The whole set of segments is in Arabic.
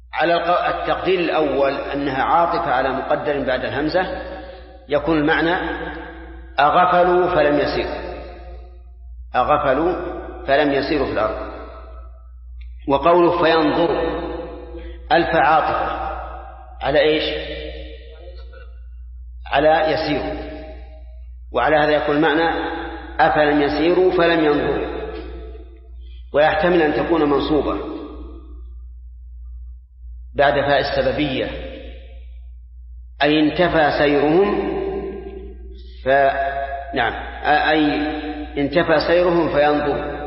على التقدير الأول أنها عاطفة على مقدر بعد الهمزة يكون المعنى أغفلوا فلم يسيروا، أغفلوا فلم يسيروا في الأرض. وقوله فينظروا ألف عاطفة على إيش؟ على يسيروا، وعلى هذا يكون المعنى أفلم يسيروا فلم ينظروا. ويحتمل أن تكون منصوبة بعد فاء السببية، أي انتفى سيرهم نعم، أي انتفى سيرهم فينظروا،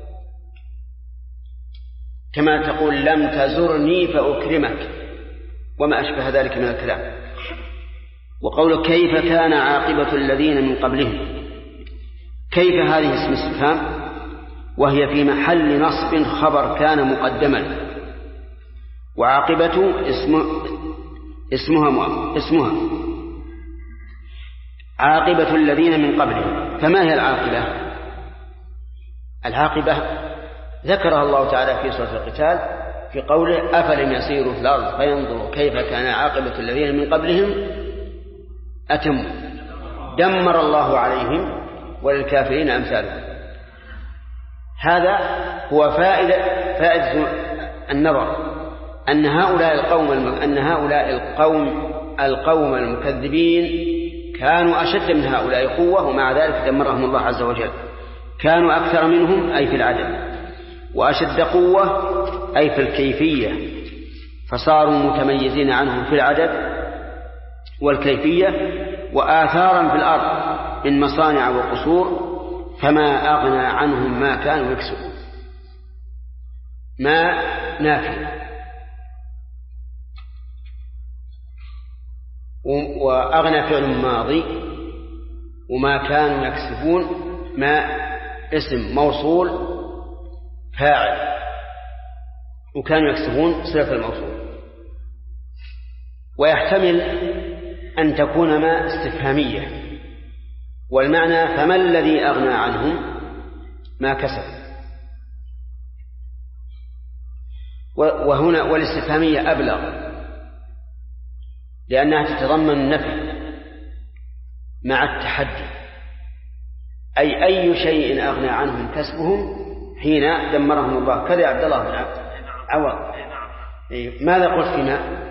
كما تقول لم تزرني فأكرمك وما أشبه ذلك من الكلام. وقول كيف كان عاقبة الذين من قبلهم، كيف هذه اسم استفهام وهي في محل نصب خبر كان مقدما، وعاقبة اسمها عاقبة الذين من قبلهم. فما هي العاقبة؟ العاقبة ذكرها الله تعالى في سورة القتال في قوله أفلم يسيروا في الأرض فينظروا كيف كان عاقبة الذين من قبلهم أتموا دمر الله عليهم وللكافرين أمثالهم. هذا هو فائدة النظر، أن هؤلاء القوم المكذبين كانوا أشد من هؤلاء قوة، ومع ذلك دمرهم الله عز وجل. كانوا أكثر منهم أي في العدد، وأشد قوة أي في الكيفية، فصاروا متميزين عنهم في العدد والكيفية، وآثارا في الأرض من مصانع وقصور، فما أغنى عنهم ما كانوا يكسبون. ما نافية، وأغنى فعل ماضي، وما كانوا يكسبون ما اسم موصول فاعل، وكانوا يكسبون صلة الموصول. ويحتمل أن تكون ما استفهامية، والمعنى فما الذي أغنى عنهم ما كسب. وهنا والاستفهامية أبلغ، لأنها تتضمن النفي مع التحدي، أي شيء أغنى عنهم كسبهم حين دمرهم الله. كذا عبد الله بن عوض، ماذا قلت فيما؟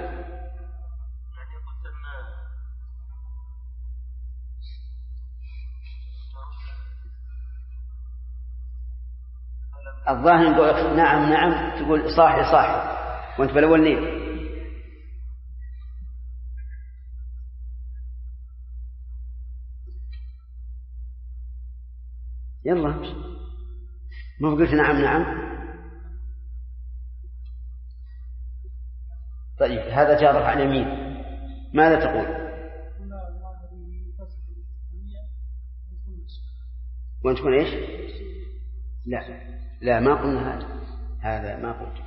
الظاهر يقول نعم تقول صاحي وانت بالأول نيم. يلا ما قلت نعم. طيب هذا جارف عن يمين، ماذا تقول؟ وانت تكون ايش؟ لا ما قلنا هذا ما قلت.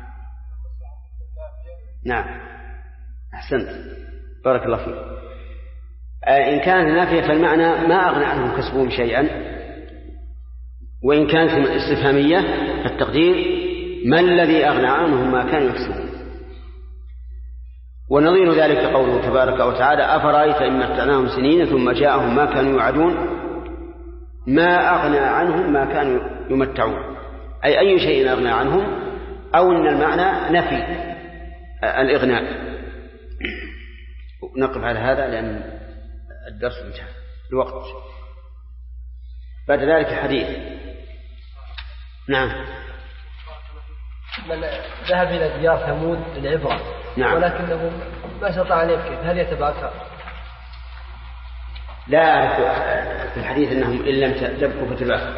نعم أحسنت، بارك الله فيك. إن كانت نافية فالمعنى ما أغنى عنهم كسبهم شيئا، وإن كانت استفهامية فالتقدير ما الذي أغنى عنهم ما كانوا يكسبون. ونظير ذلك قوله تبارك وتعالى أفرأيت إن متعناهم سنين ثم جاءهم ما كانوا يوعدون، ما أغنى عنهم ما كانوا يمتعون، أي شيء أغنى عنهم، أو أن المعنى نفي الإغناء. نقف على هذا لأن الدرس انتهى الوقت. بعد ذلك حديث. نعم. من ذهب إلى ديار ثمود للعبرة، نعم. ولكنه ما استطاع أن يبكي، هل يتباكى؟ لا أعرف في الحديث أنهم إن لم تبكوا فتباكوا،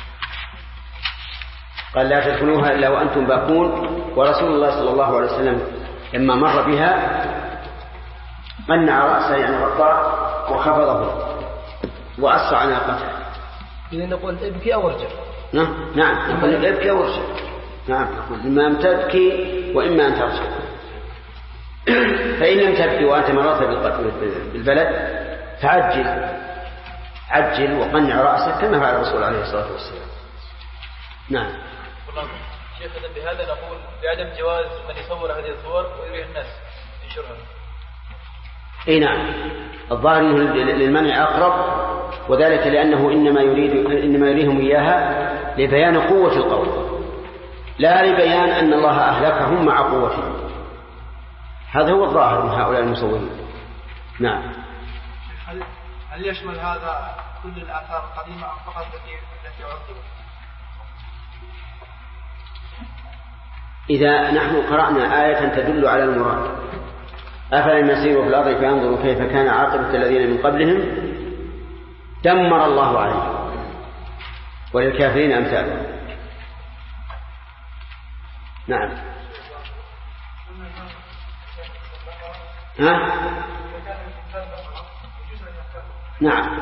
قال لا تدخلوها إلا وأنتم باكون. ورسول الله صلى الله عليه وسلم لما مر بها قنع رأسه يعني غطاه وخفضه وأسرع ناقته. إذا نقول ابكي أو ارجع. نعم نقول ابكي أو ارجع. نعم نقول إما أن تبكي وإما أن ترجع. فإن لم تبكي وأنت مررت بالبلد فعجل وقنع رأسك كما فعل الرسول عليه الصلاة والسلام. نعم. شيخ بهذا نقول بعدم جواز من يصور هذه الصور ويريه الناس ينشرها. اي نعم، الظاهر انه للمنع اقرب، وذلك لانه انما يريهم اياها لبيان قوه القول، لا لبيان ان الله اهلكهم مع قوتهم. هذا هو الظاهر من هؤلاء المصورين. نعم. هل يشمل هذا كل الآثار القديمة أم فقط التي عرضت؟ إذا نحن قرأنا آية تدل على المراد، أفلم يسيروا في الأرض فينظروا كيف كان عاقبة الذين من قبلهم دمر الله عليهم وللكافرين أمثالهم. نعم. نعم.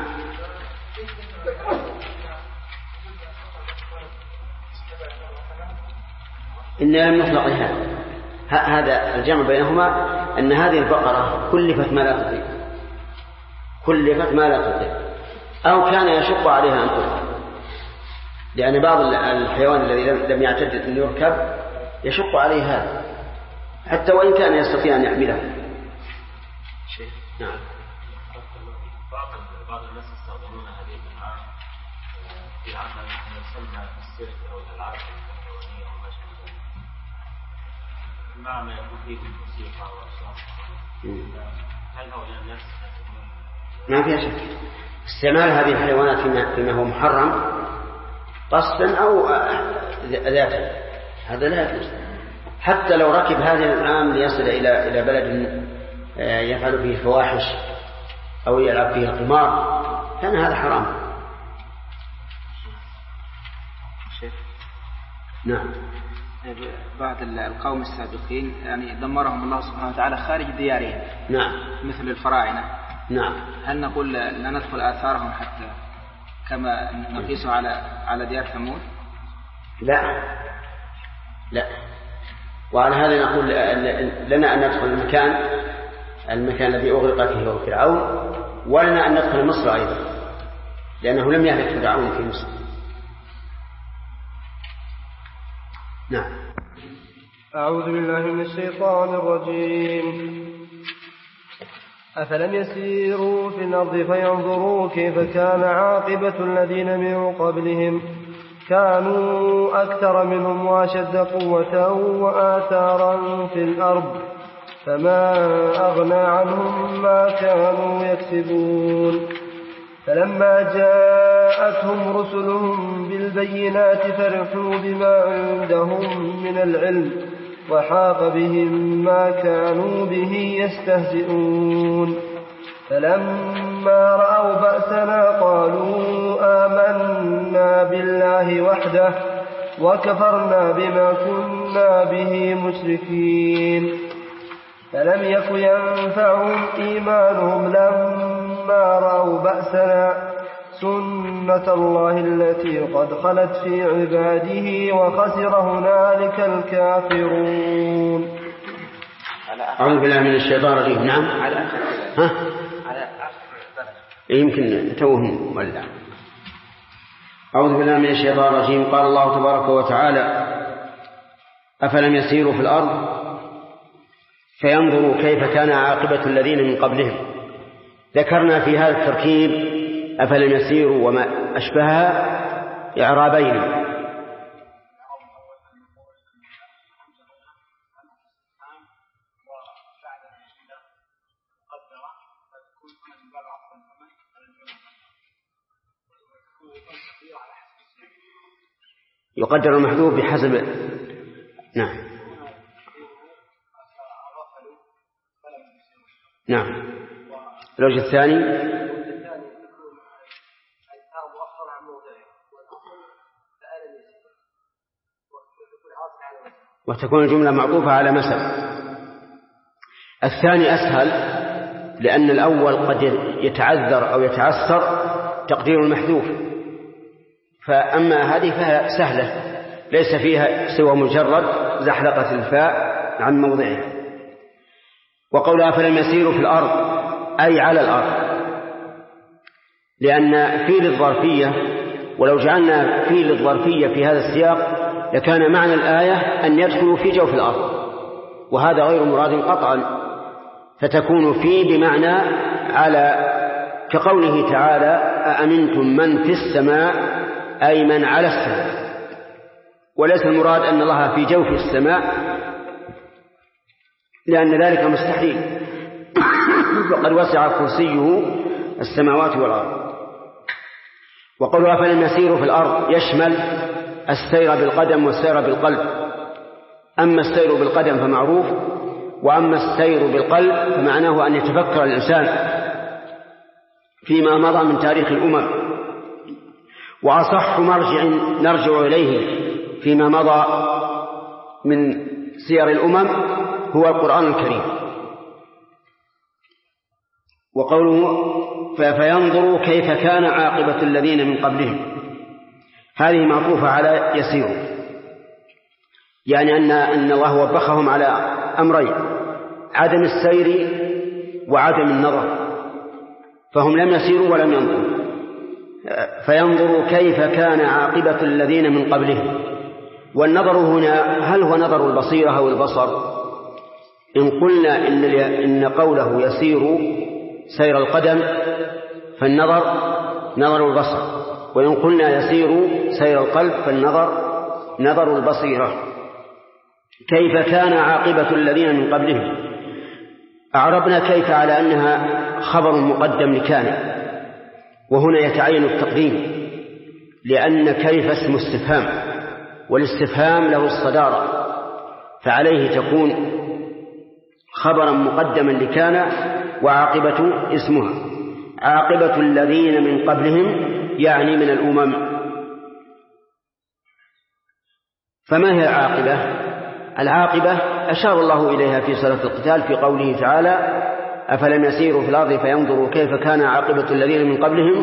إن لم نخلق هذا الجمع بينهما أن هذه البقرة كلفت ما لا تطيق، كلفت ما لا تطيق، أو كان يشق عليها أن تركب، لأن بعض الحيوان الذي لم يعتد أن يركب يشق عليه هذا حتى وإن كان يستطيع أن يحمله. نعم. بعض الناس يستخدمون هذه الأنواع في عمل يسمى السيرك أو الألعاب الحيوانية وما شابه ذلك، مع ما يكون فيه الموسيقى والأصوات. هل هؤلاء الناس ما فيها شك استعمال هذه الحيوانات فيما هو محرم قصدا أو ذاتا، هذا لا يجوز. حتى لو ركب هذه الأنعام ليصل إلى بلد يفعل فيه الفواحش أو يلعب فيه القمار كان هذا حرام. نعم. بعض القوم السابقين يعني دمرهم الله سبحانه وتعالى خارج ديارهم. نعم. مثل الفراعنة. نعم. هل نقول لا ندخل آثارهم حتى كما نقيسه على ديار ثمود؟ لا لا. وعلى هذا نقول لنا أن ندخل المكان الذي أغرق فيه هو فرعون، ولنا أن ندخل مصر أيضا لأنه لم يهلك فرعون في مصر. نعم. أعوذ بالله من الشيطان الرجيم. أفلم يسيروا في الأرض فينظروا كيف كان عاقبة الذين من قبلهم كانوا أكثر منهم وأشد قوة وآثارا في الأرض فما أغنى عنهم ما كانوا يكسبون. فلما جاءتهم رسلهم بالبينات فرحوا بما عندهم من العلم وحاق بهم ما كانوا به يستهزئون. فلما رأوا بأسنا قالوا آمنا بالله وحده وكفرنا بما كنا به مشركين. فلم يك ينفعهم إيمانهم لما رأوا بأسنا سنة الله التي قد خلت في عباده وخسر هنالك الكافرون. أعوذ بالله من الشيطان الرجيم. نعم. ها؟ يمكن توهم ولا. أعوذ بالله من الشيطان الرجيم. قال الله تبارك وتعالى: أفلم يسيروا في الأرض فينظروا كيف كان عاقبة الذين من قبلهم. ذكرنا في هذا التركيب أفلم يسيروا وما أشبهها إعرابين. يقدر المحذوف بحسب. نعم. نعم. الوجه الثاني وتكون الجملة معطوفة على مثل. الثاني أسهل لأن الأول قد يتعذر أو يتعسر تقدير المحذوف، فأما هذه فهي سهلة ليس فيها سوى مجرد زحلقة الفاء عن موضعها. وقولها فلم يسيروا في الأرض أي على الأرض، لأن فيل الظرفية ولو جعلنا فيل الظرفية في هذا السياق لكان معنى الآية أن يدخلوا في جوف الأرض، وهذا غير مراد قطعا، فتكون في بمعنى على، كقوله تعالى أأمنتم من في السماء أي من على السماء، وليس المراد أن الله في جوف السماء لأن ذلك مستحيل وقد وسع كرسيه السماوات والأرض. وقولها فلم يسيروا في الأرض يشمل السير بالقدم والسير بالقلب. أما السير بالقدم فمعروف، وأما السير بالقلب فمعناه أن يتفكر الإنسان فيما مضى من تاريخ الأمم. وأصح مرجع نرجع إليه فيما مضى من سير الأمم هو القرآن الكريم. وقوله فينظروا كيف كان عاقبة الذين من قبلهم، هذه معطوفة على يسيروا، يعني أن الله وبخهم على أمرين: عدم السير وعدم النظر، فهم لم يسيروا ولم ينظروا. فينظروا كيف كان عاقبة الذين من قبلهم. والنظر هنا هل هو نظر البصيرة أو البصر؟ إن قلنا إن قوله يسير سير القدم فالنظر نظر البصر، وإن قلنا يسير سير القلب فالنظر نظر البصيرة. كيف كان عاقبة الذين من قبلهم، أعربنا كيف على أنها خبر مقدم لكان، وهنا يتعين التقديم لأن كيف اسم استفهام، والاستفهام له الصدارة، فعليه تكون خبرا مقدما لكان وعاقبة اسمها. عاقبة الذين من قبلهم يعني من الأمم. فما هي العاقبة؟ العاقبة أشار الله إليها في سورة القتال في قوله تعالى أفلم يسيروا في الأرض فينظروا كيف كان عاقبة الذين من قبلهم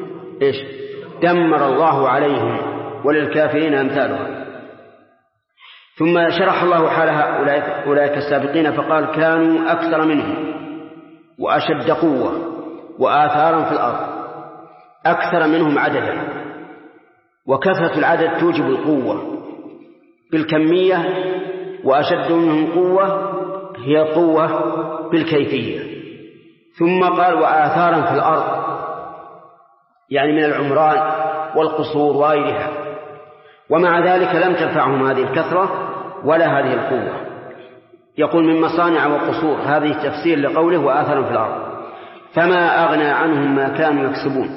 دمر الله عليهم وللكافرين أمثالها. ثم شرح الله حال أولئك السابقين فقال كانوا أكثر منهم وأشد قوة وآثارا في الأرض. أكثر منهم عددا، وكثرة العدد توجب القوة بالكمية، وأشد منهم قوة هي قوة بالكيفية. ثم قال وآثارا في الأرض، يعني من العمران والقصور وغيرها، ومع ذلك لم تنفعهم هذه الكثرة ولا هذه القوة. يقول من مصانع وقصور، هذه تفسير لقوله وآثارا في الأرض. فما أغنى عنهم ما كانوا يكسبون.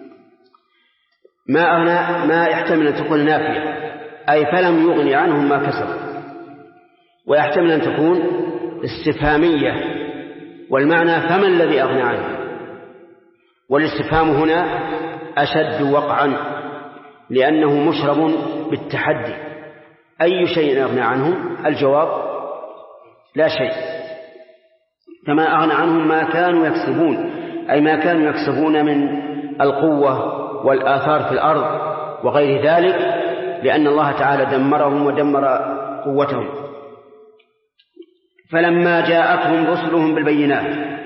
ما أغنى ما يحتمل أن تكون نافية، أي فلم يغني عنهم ما كسبوا، ويحتمل أن تكون استفهامية، والمعنى فما الذي أغنى عنه. والاستفهام هنا أشد وقعا لأنه مشرب بالتحدي. أي شيء أغنى عنهم؟ الجواب لا شيء. فما أغنى عنهم ما كانوا يكسبون، أي ما كانوا يكسبون من القوة والآثار في الأرض وغير ذلك، لأن الله تعالى دمرهم ودمر قوتهم. فلما جاءتهم رسلهم بالبينات،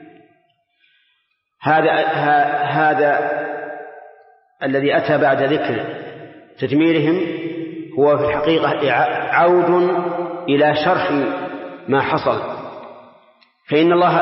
هذا الذي أتى بعد ذكر تدميرهم هو في الحقيقة عود إلى شرح ما حصل. فإن الله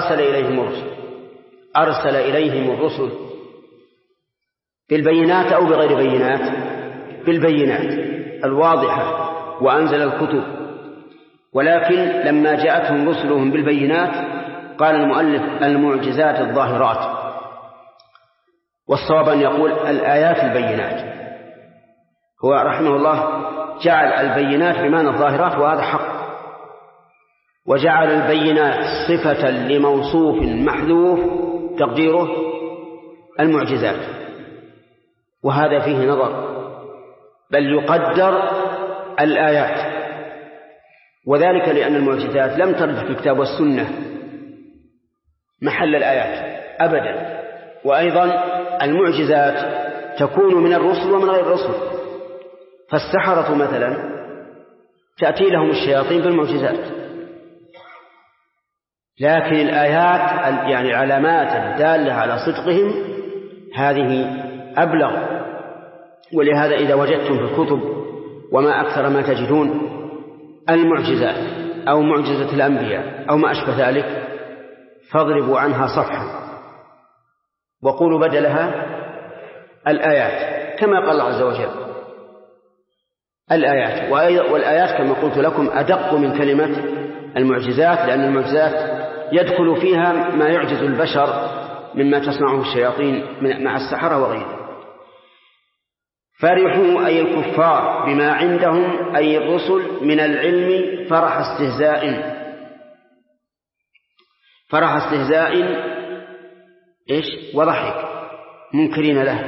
أرسل إليهم الرسل بالبينات أو بغير بينات، بالبينات الواضحة، وأنزل الكتب. ولكن لما جاءتهم رسلهم بالبينات قال المؤلف المعجزات الظاهرات، والصواب أن يقول الآيات البينات. هو رحمه الله جعل البينات بمعنى الظاهرات، وهذا حق، وجعل البينات صفة لموصوف محذوف تقديره المعجزات، وهذا فيه نظر، بل يقدر الآيات، وذلك لأن المعجزات لم ترد في الكتاب والسنة محل الآيات أبدا. وأيضا المعجزات تكون من الرسل ومن غير الرسل، فالسحرة مثلا تأتي لهم الشياطين بالمعجزات، لكن الآيات يعني علامات الدالة على صدقهم هذه أبلغ. ولهذا إذا وجدتم في الكتب وما أكثر ما تجدون المعجزات أو معجزة الأنبياء أو ما أشبه ذلك فاضربوا عنها صفحا وقولوا بدلها الآيات كما قال الله عز وجل الآيات. والآيات كما قلت لكم أدق من كلمة المعجزات، لأن المعجزات يدخل فيها ما يعجز البشر مما تصنعه الشياطين مع السحرة وغيره. فرحوا أي الكفار بما عندهم أي الرسل من العلم فرح استهزاء وضحك منكرين له.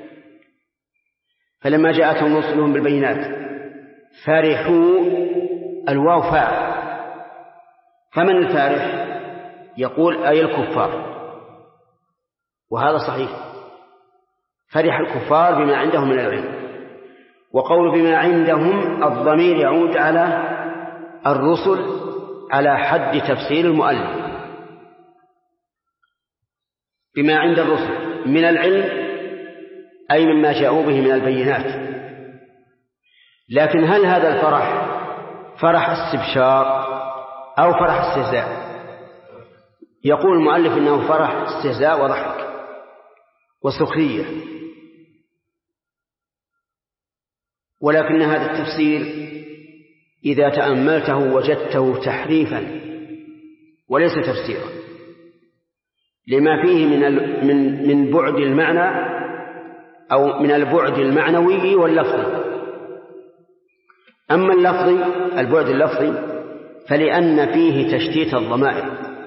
فلما جاءتهم رسلهم بالبينات فرحوا الواو فاعل، فمن الفارح؟ يقول أي الكفار، وهذا صحيح. فرح الكفار بما عندهم من العلم. وقول بما عندهم الضمير يعود على الرسل على حد تفسير المؤلف. بما عند الرسل من العلم أي مما جاءوا به من البينات. لكن هل هذا الفرح فرح استبشار أو فرح استهزاء؟ يقول المؤلف إنه فرح استهزاء وضحك وسخرية، ولكن هذا التفسير إذا تأملته وجدته تحريفا وليس تفسيرا، لما فيه من بعد المعنى أو من البعد المعنوي واللفظي. أما البعد اللفظي فلأن فيه تشتيت الضمائر،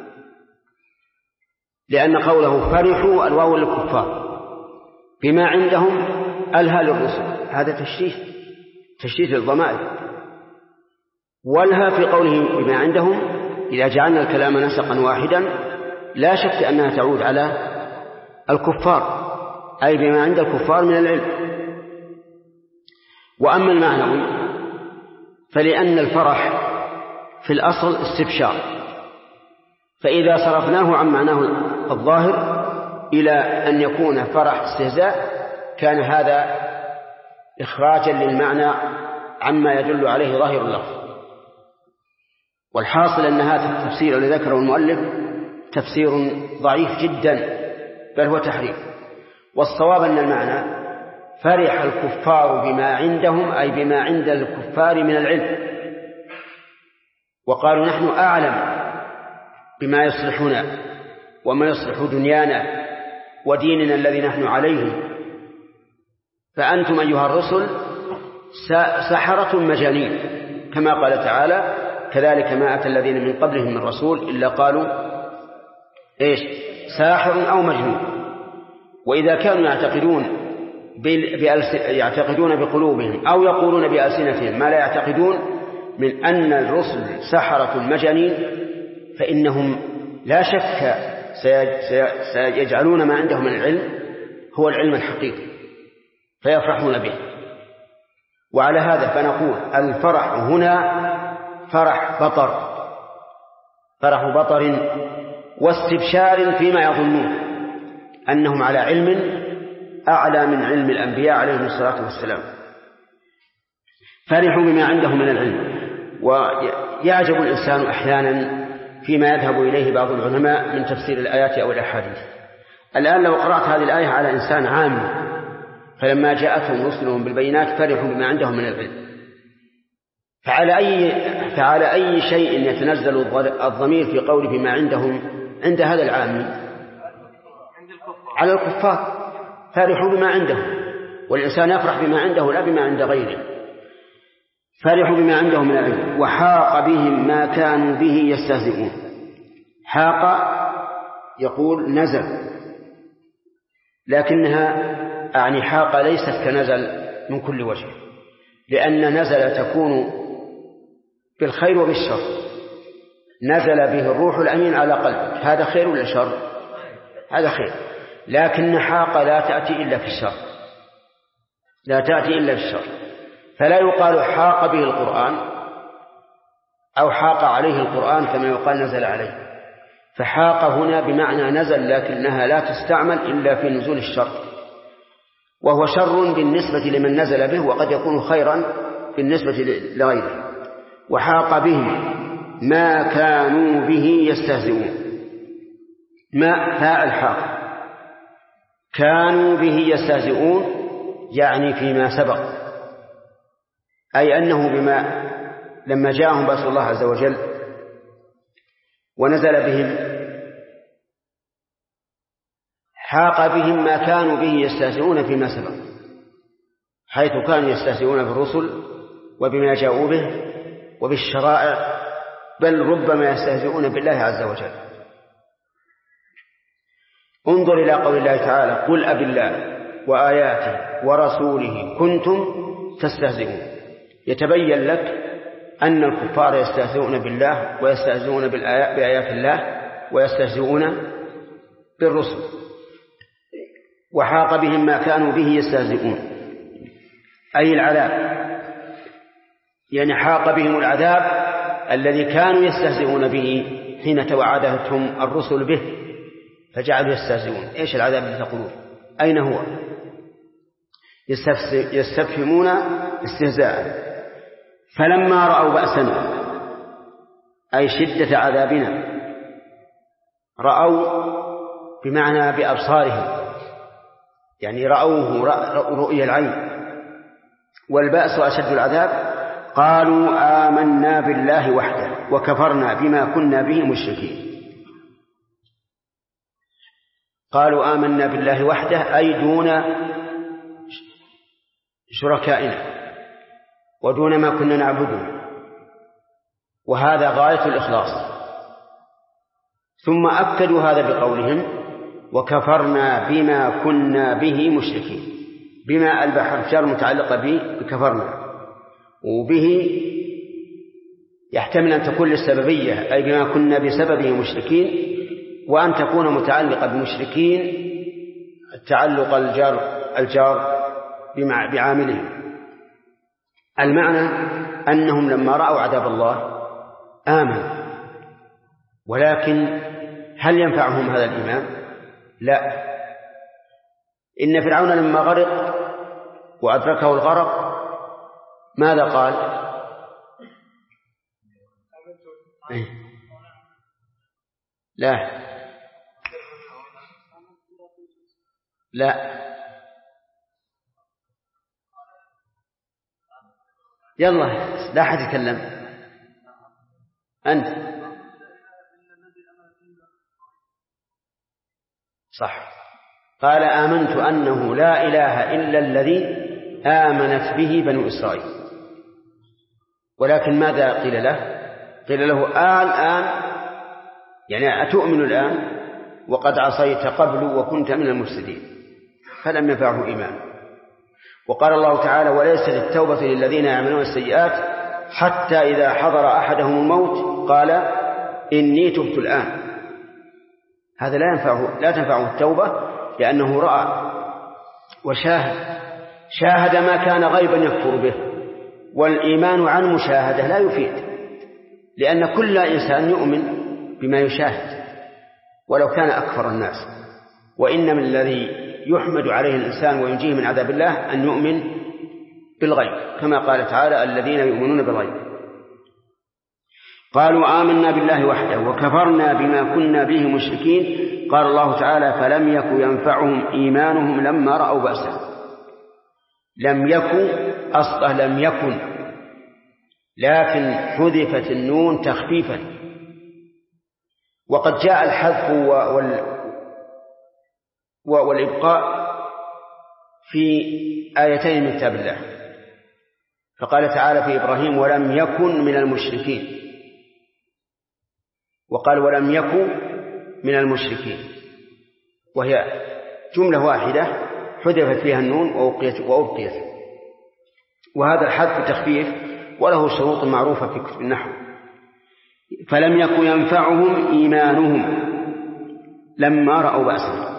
لأن قوله فرحوا الواو للكفار بما عندهم ألها للرسل، هذا تشتيت الضمائر. والها في قوله بما عندهم إذا جعلنا الكلام نسقا واحدا لا شك أنها تعود على الكفار، أي بما عند الكفار من العلم. وأما المعنوي فلأن الفرح في الأصل استبشار، فإذا صرفناه عن معناه الظاهر إلى أن يكون فرح استهزاء كان هذا إخراجا للمعنى عما يدل عليه ظاهر اللفظ. والحاصل أن هذا التفسير الذي ذكره المؤلف تفسير ضعيف جدا، بل هو تحريف. والصواب أن المعنى فرح الكفار بما عندهم أي بما عند الكفار من العلم، وقالوا نحن أعلم بما يصلحنا وما يصلح دنيانا وديننا الذي نحن عليه، فأنتم أيها الرسل سحرة مجانين، كما قال تعالى كذلك ما أتى الذين من قبلهم من رسول إلا قالوا ساحر أو مجنون. وإذا كانوا يعتقدون بقلوبهم أو يقولون بألسنتهم ما لا يعتقدون من أن الرسل سحرة مجانين، فإنهم لا شك سيجعلون ما عندهم من العلم هو العلم الحقيقي فيفرحون به. وعلى هذا فنقول الفرح هنا فرح بطر واستبشار فيما يظنون أنهم على علم أعلى من علم الأنبياء عليهم الصلاة والسلام. فرحوا بما عندهم من العلم. ويعجب الإنسان أحيانا فيما يذهب إليه بعض العلماء من تفسير الآيات أو الأحاديث. الآن لو قرأت هذه الآية على إنسان عام فلما جاءتهم رسلهم بالبينات فرحوا بما عندهم من العلم، فعلى أي شيء يتنزل الضمير في قوله بما عندهم عند هذا العام؟ على الكفار. فرحوا بما عندهم، والإنسان يفرح بما عنده لا بما عند غيره. فرحوا بما عندهم من العلم وحاق بهم ما كانوا به يستهزئون. حاق يقول نزل، لكنها حاق ليست كنزل من كل وجه، لأن نزل تكون بالخير وبالشر. نزل به الروح الأمين على قلبك، هذا خير ولا شر؟ هذا خير. لكن حاق لا تأتي إلا في الشر، فلا يقال حاق به القرآن أو حاق عليه القرآن كما يقال نزل عليه. فحاق هنا بمعنى نزل، لكنها لا تستعمل إلا في نزول الشر، وهو شر بالنسبة لمن نزل به، وقد يكون خيرا بالنسبة لغيره. وحاق بهم ما كانوا به يستهزئون. ما فاعل حاق، كانوا به يستهزئون يعني فيما سبق، أي أنه لما جاءهم بأس الله عز وجل ونزل بهم حاق بهم ما كانوا به يستهزئون فيما سبق، حيث كانوا يستهزئون بالرسل وبما جاءوا به وبالشرائع، بل ربما يستهزئون بالله عز وجل. انظر إلى قول الله تعالى: قل أبالله وآياته ورسوله كنتم تستهزئون. يتبين لك أن الكفار يستهزئون بالله ويستهزئون بآيات الله ويستهزئون بالرسل. وحاق بهم ما كانوا به يستهزئون أي العذاب، يعني حاق بهم العذاب الذي كانوا يستهزئون به حين توعدتهم الرسل به فجعلوا يستهزئون. إيش العذاب الذي تقولون؟ أين هو؟ يستفهمون استهزاء. فلما رأوا بأسنا أي شدة عذابنا، رأوا بمعنى بأبصارهم، يعني رأوه رؤية العين، والبأس أشد العذاب. قالوا آمنا بالله وحده وكفرنا بما كنا به مشركين. قالوا آمنا بالله وحده أي دون شركائنا ودون ما كنا نعبده، وهذا غاية الإخلاص. ثم أكدوا هذا بقولهم: وكفرنا بما كنا به مشركين. بما البحر جار متعلقة بكفرنا، وبه يحتمل أن تكون للسببية أي بما كنا بسببه مشركين، وأن تكون متعلقة بمشركين تعلق الجار بعامله. المعنى أنهم لما رأوا عذاب الله آمنوا، ولكن هل ينفعهم هذا الإيمان؟ لا. إن فرعون لما غرق وأدركه الغرق ماذا قال؟ لا يلا لا أحد يتكلم. أنت صح. قال آمنت أنه لا إله إلا الذي آمنت به بنو إسرائيل. ولكن ماذا قيل له؟ قيل له الآن يعني أتؤمن الآن وقد عصيت قبل وكنت من المفسدين، فلم ينفعه إيمان. وقال الله تعالى: وليست التوبة للذين يعملون السيئات حتى إذا حضر أحدهم الموت قال إني تبت الآن. هذا لا تنفعه التوبة، لأنه رأى شاهد ما كان غيبا يكفر به، والإيمان عن مشاهدة لا يفيد، لأن كل إنسان يؤمن بما يشاهد ولو كان أكثر الناس. وإنما الذي يحمد عليه الإنسان وينجيه من عذاب الله أن يؤمن بالغيب، كما قال تعالى: الذين يؤمنون بالغيب. قالوا آمنا بالله وحده وكفرنا بما كنا به مشركين. قال الله تعالى: فلم يكن ينفعهم إيمانهم لما رأوا بأسا. لم يكن أصله لم يكن، لكن حذفت النون تخفيفا. وقد جاء الحذف والإبقاء في آيتين من كتاب الله. فقال تعالى في إبراهيم: ولم يكن من المشركين، وقال: ولم يكن من المشركين، وهي جملة واحدة حذفت فيها النون وأبقيت. وهذا الحذف تخفيف وله شروط معروفة في كتب النحو. فلم يكن ينفعهم إيمانهم لما رأوا بأسنا.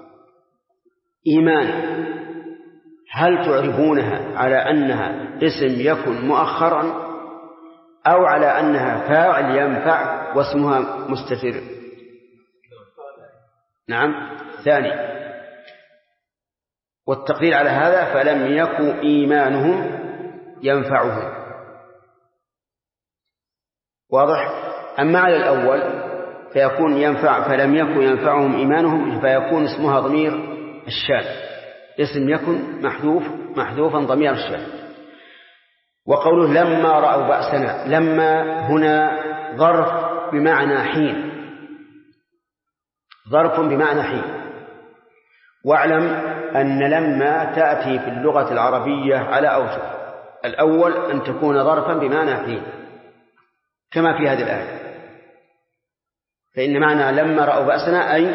إيمان هل تعرفونها على أنها اسم يكن مؤخرا أو على أنها فاعل ينفع واسمها مستتر؟ نعم، ثاني. والتقدير على هذا: فلم يكن إيمانهم ينفعهم. واضح؟ أما على الأول فيكون ينفع فلم يكن ينفعهم إيمانهم، فيكون اسمها ضمير الشان، اسم يكن محذوفا ضمير الشان. وقوله لما رأوا بأسنا، لما هنا ظرف بمعنى حين، ظرف بمعنى حين. واعلم أن لما تأتي في اللغة العربية على أوجه: الأول أن تكون ظرفا بمعنى حين كما في هذه الآية، فإن معنى لما رأوا بأسنا أي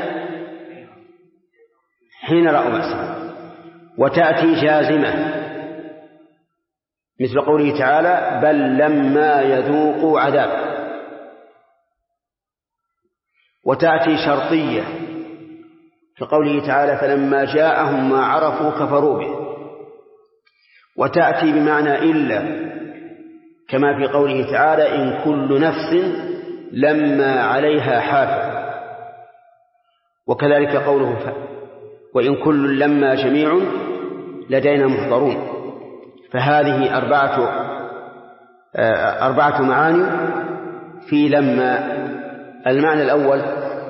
حين رأوا بأسنا. وتأتي جازمة مثل قوله تعالى: بل لما يذوقوا عذاب. وتأتي شرطية كقوله تعالى: فلما جاءهم ما عرفوا كفروا به. وتأتي بمعنى إلا كما في قوله تعالى: إن كل نفس لما عليها حافظ. وكذلك قوله: وإن كل لما جميع لدينا محضرون. فهذه أربعة معاني في لما. المعنى الأول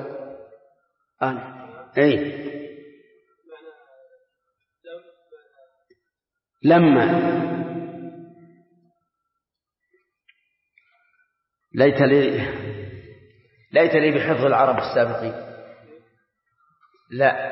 لما ليت لي بحفظ العرب السابقين. لا،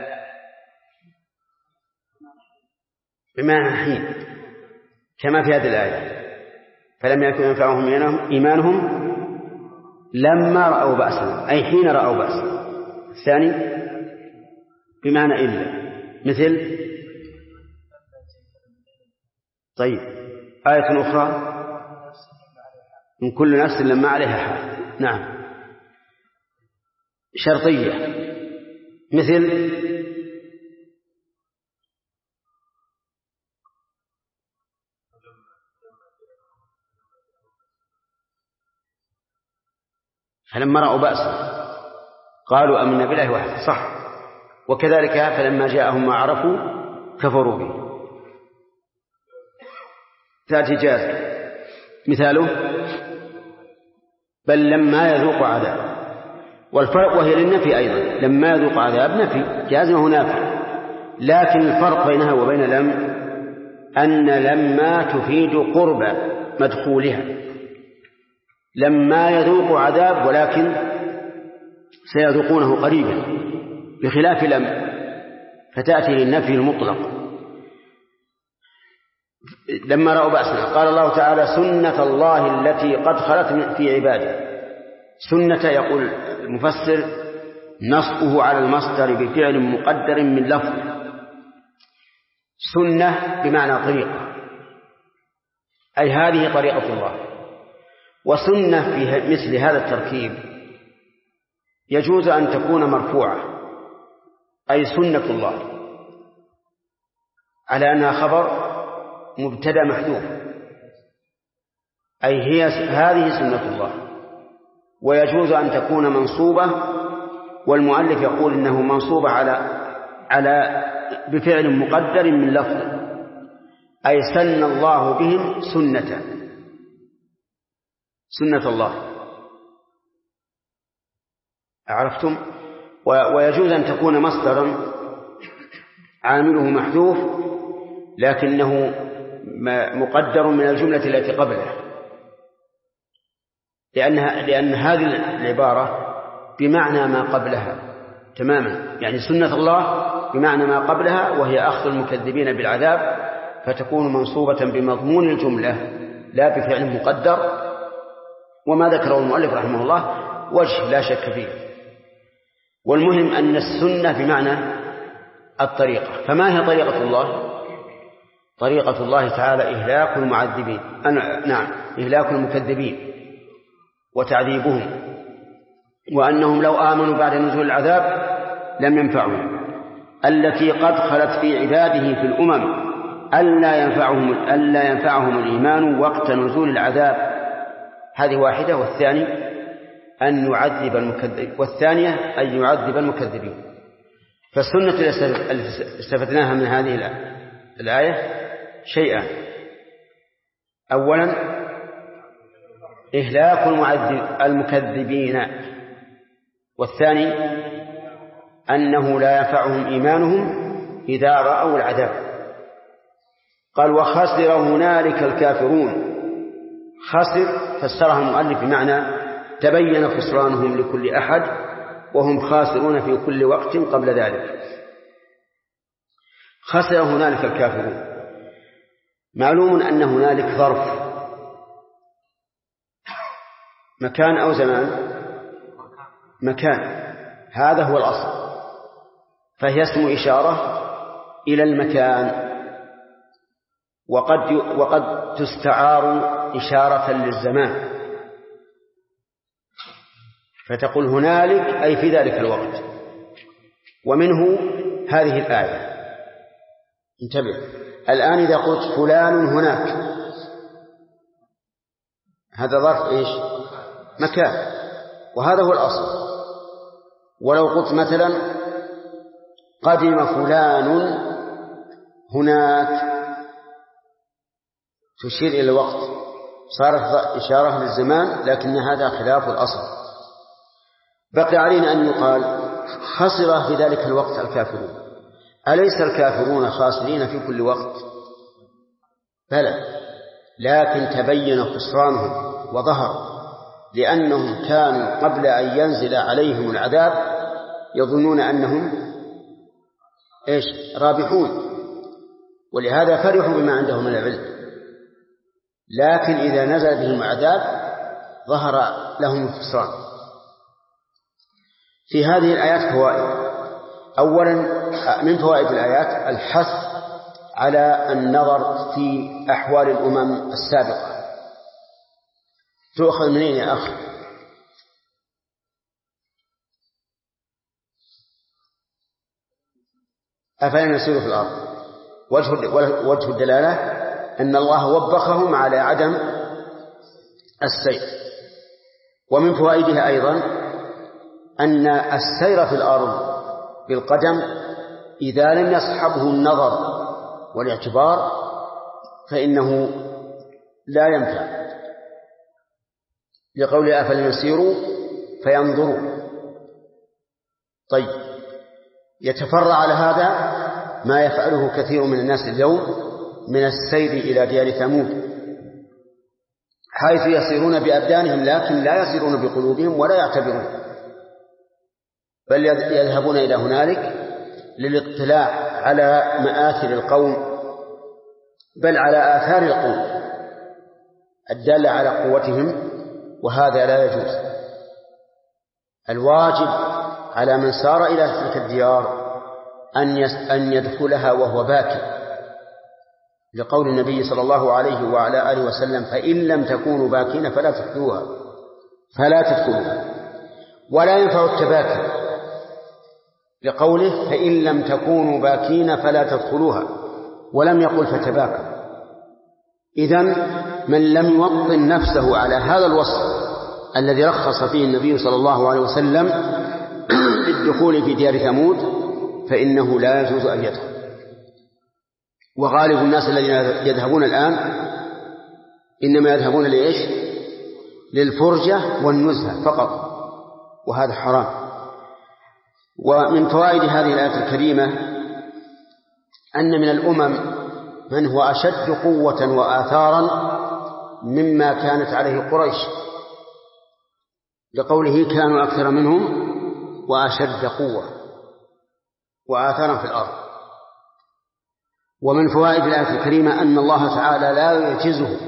بمعنى حين كما في هذه الآية: فلم يكن ينفعهم إيمانهم لما رأوا بأسنا، أي حين رأوا بأسنا. الثاني بمعنى إلا مثل طيب آية أخرى: من كل نفس لما عليها حال. نعم. شرطية مثل فلما رأوا بأسا قالوا آمنا بالله وحده. صح. وكذلك فلما جاءهم ما عرفوا كفروا به. تأتي جازم مثاله: بل لما يذوق عذاب. والفرق وهي للنفي أيضا، لما يذوق عذاب نفي، جازمه نافي. لكن الفرق بينها وبين لم أن لما تفيد قرب مدخولها. لما يذوق عذاب ولكن سيذوقونه قريبا، بخلاف لم فتأتي للنفي المطلق. لما رأوا بأسنا قال الله تعالى: سنة الله التي قد خلت في عباده. سنة يقول المفسر نصبه على المصدر بفعل مقدر من لفظ. سنة بمعنى طريقة، أي هذه طريقة الله. وسنة في مثل هذا التركيب يجوز أن تكون مرفوعة، أي سنة الله، على أنها خبر مبتدأ محذوف، أي هي هذه سنة الله. ويجوز أن تكون منصوبة، والمؤلف يقول إنه منصوبة على بفعل مقدر من لفظ، أي سن الله بهم سنة الله. عرفتم؟ ويجوز أن تكون مصدرا عامله محذوف لكنه مقدر من الجملة التي قبله، لأن هذه العبارة بمعنى ما قبلها تماما. يعني سنة الله بمعنى ما قبلها، وهي أخذ المكذبين بالعذاب، فتكون منصوبة بمضمون الجملة لا بفعل مقدر. وما ذكره المؤلف رحمه الله وجه لا شك فيه. والمهم أن السنة بمعنى الطريقة. فما هي طريقة الله؟ طريقة الله تعالى إهلاك المعذبين، إهلاك المكذبين وتعذيبهم، وأنهم لو آمنوا بعد نزول العذاب لم ينفعهم. التي قد خلت في عباده في الأمم ألا ينفعهم الإيمان وقت نزول العذاب. هذه واحدة. والثانية أن يعذب المكذبين. فالسنة التي استفدناها من هذه الآية شيئان: أولا إهلاك المكذبين، والثاني أنه لا ينفعهم إيمانهم إذا رأوا العذاب. قال وخسر هنالك الكافرون. خسر فسرها المؤلف بمعنى تبين خسرانهم لكل أحد وهم خاسرون في كل وقت قبل ذلك. خسر هنالك الكافرون، معلوم أن هنالك ظرف مكان أو زمان، مكان، هذا هو الأصل، فهي اسم إشارة إلى المكان، وقد تستعار إشارة للزمان، فتقول هنالك أي في ذلك الوقت. ومنه هذه الآية. انتبه الآن إذا قلت فلان هناك، هذا ظرف إيش؟ مكان، وهذا هو الأصل. ولو قلت مثلا قدم فلان هناك، تشير إلى الوقت، صارت إشارة للزمان، لكن هذا خلاف الأصل. بقي علينا أن يقال خسر في ذلك الوقت الكافرون. أليس الكافرون خاسرين في كل وقت؟ بلى، لكن تبين خسرانهم وظهر، لأنهم كانوا قبل أن ينزل عليهم العذاب يظنون أنهم إيش؟ رابحون، ولهذا فرحوا بما عندهم من العلم. لكن إذا نزل بهم العذاب ظهر لهم الخسران. في هذه الآيات فوائد. أولا من فوائد الآيات الحث على النظر في أحوال الأمم السابقة. تؤخذ منين يا أخي؟ أفلم يسيروا في الأرض. وجه الدلالة أن الله وبخهم على عدم السير. ومن فوائدها أيضا أن السير في الأرض بالقدم إذا لم يصحبه النظر والاعتبار فإنه لا ينفع، لقول أفلم يسيروا فينظروا. طيب، يتفرع على هذا ما يفعله كثير من الناس اليوم من السير إلى ديار ثمود، حيث يسيرون بأبدانهم لكن لا يسيرون بقلوبهم ولا يعتبرون، بل يذهبون إلى هنالك للاطلاع على مآثر القوم، بل على آثار القوم الدالة على قوتهم، وهذا لا يجوز. الواجب على من سار إلى تلك الديار أن يدخلها وهو باكٍ، لقول النبي صلى الله عليه وعلى آله وسلم فإن لم تكونوا باكين فلا تدخلوها. ولا ينفع التباكي، لقوله فإن لم تكونوا باكين فلا تدخلوها، ولم يقل فتباكوا. إذن من لم يوطن نفسه على هذا الوصف الذي رخص فيه النبي صلى الله عليه وسلم للدخول في ديار ثمود فإنه لا يجوز أن يدخل. وغالب الناس الذين يذهبون الآن إنما يذهبون لإيش؟ للفرجة والنزهة فقط، وهذا حرام. ومن فوائد هذه الآية الكريمة أن من الأمم من هو أشد قوة وآثارا مما كانت عليه قريش، لقوله كانوا أكثر منهم وأشد قوة وآثارا في الأرض. ومن فوائد الآية الكريمة أن الله تعالى لا يعجزه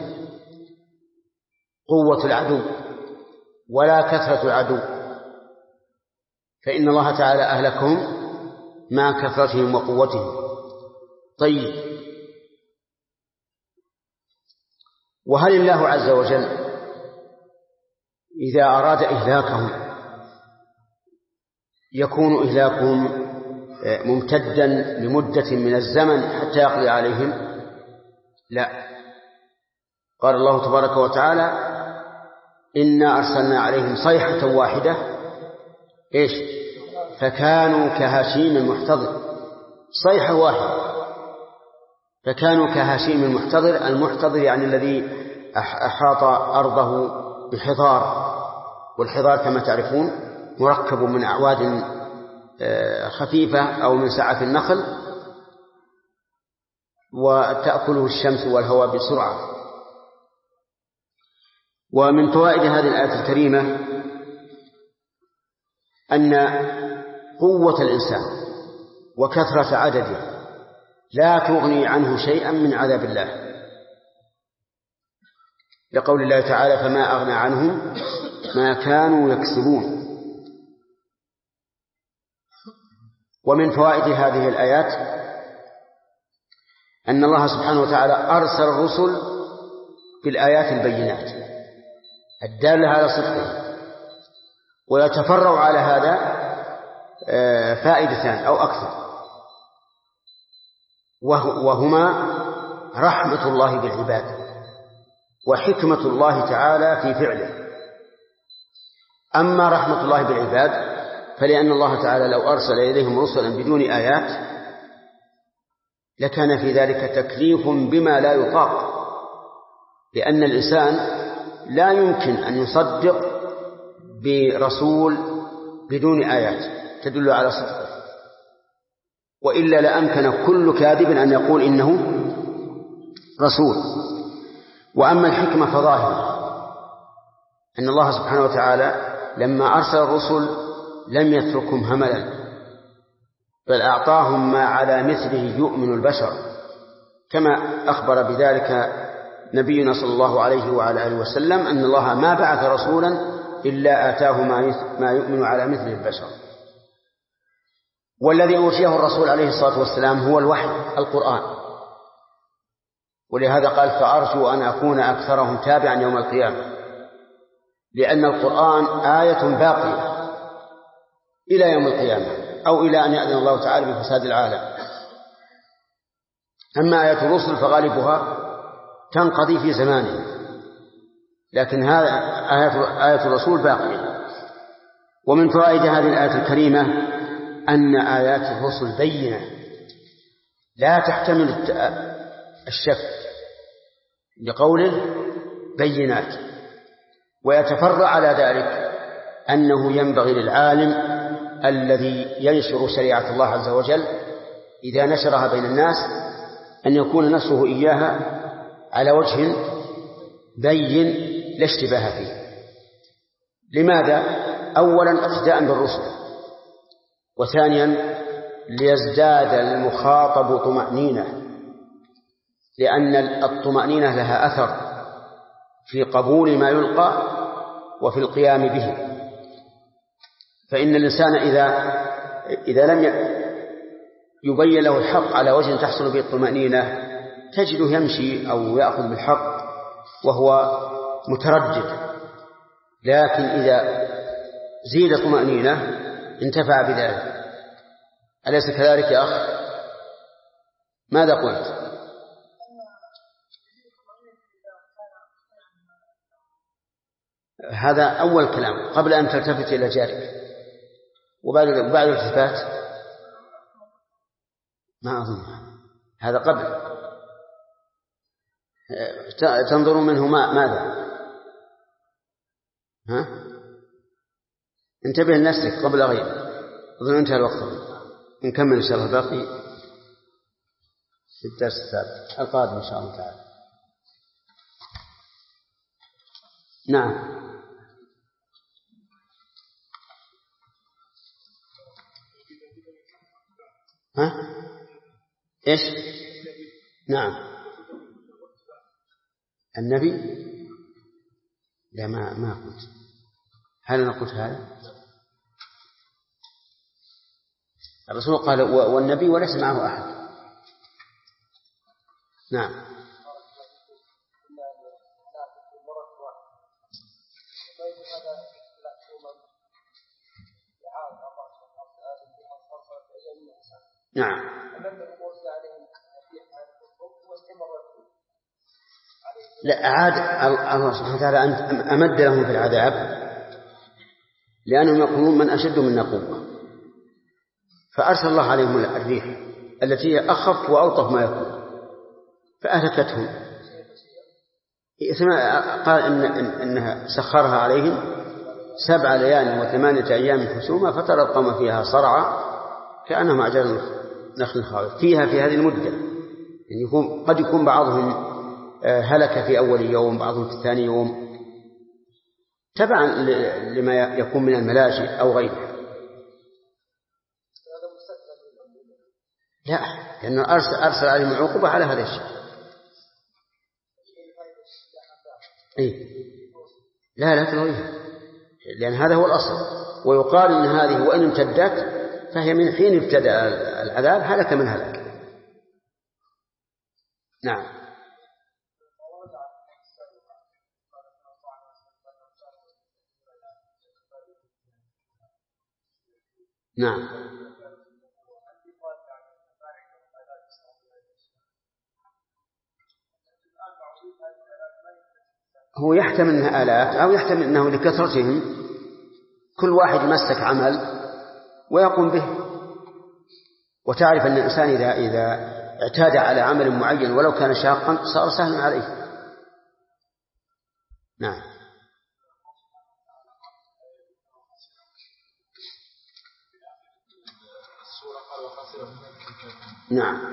قوة العدو ولا كثرة العدو، فإن الله تعالى أهلكهم مع كثرتهم وقوتهم. طيب، وهل الله عز وجل إذا أراد إهلاكهم يكون إهلاكهم ممتدا لمدة من الزمن حتى يقضي عليهم؟ لا. قال الله تبارك وتعالى إنا أرسلنا عليهم صيحة واحدة إيش؟ فكانوا كهشيم المحتضر. صيحة واحدة فكانوا كهشيم المحتضر. المحتضر يعني الذي أحاط أرضه بحضار، والحضار كما تعرفون مركب من أعواد خفيفة أو من سعة النخل، وتأكله الشمس والهواء بسرعة. ومن فوائد هذه الآية الكريمة أن قوة الإنسان وكثرة عدده لا تغني عنه شيئا من عذاب الله، لقول الله تعالى: فما أغنى عنهم ما كانوا يكسبون. ومن فوائد هذه الآيات أن الله سبحانه وتعالى أرسل الرسل بالآيات البينات الدالة على صدقه، ويتفرع على هذا فائدتان أو أكثر، وهما رحمة الله بالعباد وحكمة الله تعالى في فعله. أما رحمة الله بالعباد فلأن الله تعالى لو أرسل إليهم رسلا بدون آيات لكان في ذلك تكليف بما لا يطاق، لأن الإنسان لا يمكن أن يصدق برسول بدون آيات تدل على صدقه، وإلا لأمكن كل كاذب أن يقول إنه رسول. وأما الحكمة فظاهرة، أن الله سبحانه وتعالى لما أرسل الرسل لم يتركهم هملا، بل أعطاهم ما على مثله يؤمن البشر، كما أخبر بذلك نبينا صلى الله عليه وعلى آله وسلم أن الله ما بعث رسولا إلا آتاه ما يؤمن على مثل البشر. والذي أوتيه الرسول عليه الصلاة والسلام هو الوحي القرآن، ولهذا قال: فأرجو أن أكون أكثرهم تابعا يوم القيامة، لأن القرآن آية باقية إلى يوم القيامة أو إلى أن يأذن الله تعالى بفساد العالم. أما آية الرسل فغالبها تنقضي في زمانه، لكن هذا آية الرسول باقية. ومن فوائد هذه الآية الكريمة أن آيات الرسل بينة لا تحتمل الشك، لقوله بينات. ويتفرع على ذلك أنه ينبغي للعالم الذي ينشر شريعة الله عز وجل إذا نشرها بين الناس أن يكون نشره إياها على وجه بين لا اشتباه فيه. لماذا؟ أولا اقتداء بالرسل، وثانيا ليزداد المخاطب طمأنينة، لأن الطمأنينة لها أثر في قبول ما يلقى وفي القيام به. فإن الإنسان إذا لم يبين له الحق على وجه تحصل به الطمأنينة تجده يمشي أو يأخذ بالحق وهو متردد، لكن إذا زيد طمأنينة انتفع بذلك. أليس كذلك يا أخ؟ ماذا قلت؟ هذا أول كلام قبل أن تلتفت إلى جارك، وبعد الالتفات ما أظن هذا قبل. تنظرون منه ماذا؟ ها؟ انتبه لنفسك قبل غير. أظن انتهى الوقت، نكمل إن شاء الله باقي في الدرس السابق القادم إن شاء الله تعالى. نعم. ها؟ إيش؟ نعم. النبي؟ لا ما قلت. هل أنا قلت هذا؟ الرسول قال والنبي وليس معه أحد. نعم. نعم. لا، أعاد الله سبحانه وتعالى أمد لهم في العذاب لأنهم يقولون من أشد منا قوة، فأرسل الله عليهم الريح التي هي أخف وألطف ما يكون فأهلكتهم. قال إنها سخرها عليهم 7 ليال و8 أيام حسوما فترى القوم فيها صرعى كأنهم أعجاز نخل خاوية. فيها في هذه المدة يعني قد يكون بعضهم هلك في أول يوم، بعضهم في ثاني يوم، تبعا لما يكون من الملاجئ أو غيره. لا، لأنه أرسل عليهم العقوبة على هذا الشيء. لا تلغيها، لأن هذا هو الأصل. ويقال إن هذه وإن امتدت فهي من حين ابتدأ العذاب هلك من هلك. نعم. هو يحتمل أنها آلات أو يحتمل أنه لكثرتهم كل واحد يمسك عمل ويقوم به. وتعرف أن الإنسان إذا اعتاد على عمل معين ولو كان شاقا صار سهلا عليه. نعم. نعم.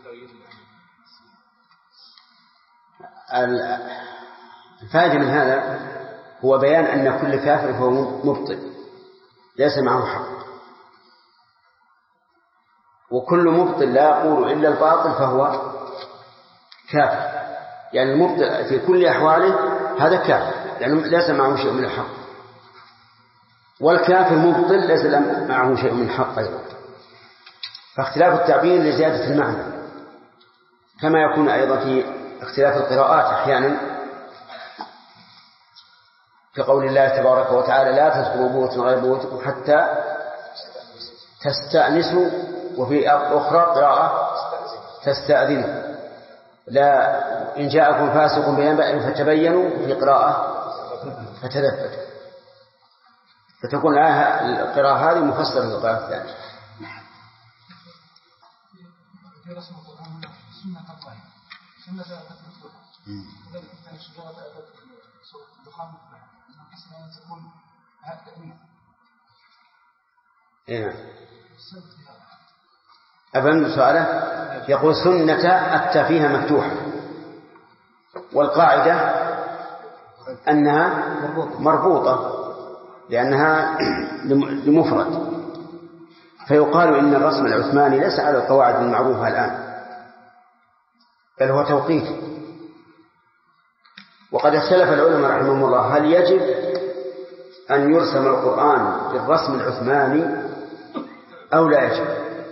الفائدة من هذا هو بيان أن كل كافر فهو مبطل ليس معه حق، وكل مبطل لا يقول إلا الباطل فهو كافر. يعني المبطل في كل أحواله هذا كافر، يعني ليس معه شيء من الحق، والكافر مبطل ليس معه شيء من الحق أيضا. فاختلاف التعبير لزيادة المعنى، كما يكون أيضا في اختلاف القراءات أحيانا كقول الله تبارك وتعالى لا تذكروا بيوتا غير بيوتكم حتى تستأنسوا، وفي أخرى قراءة تستأذنوا. لا إن جاءكم فاسق بنبأ فتبينوا، في قراءة فتثبتوا. فتكون القراءة هذه مفسرة للقراءة الثانية. في رسم القرآن سنة الله سنة أتت وذلك كان شجرة أتت سورة الدخان حسنا أن تكون تأمين. أفهم سؤاله؟ يقول سنة أتى فيها مفتوحة، والقاعدة أنها مربوطة لأنها لمفرد، فيقال إن الرسم العثماني ليس على القواعد المعروفة الآن بل هو توقيفي. وقد اختلف العلماء رحمهم الله هل يجب أن يرسم القرآن بالرسم العثماني أو لا يجب،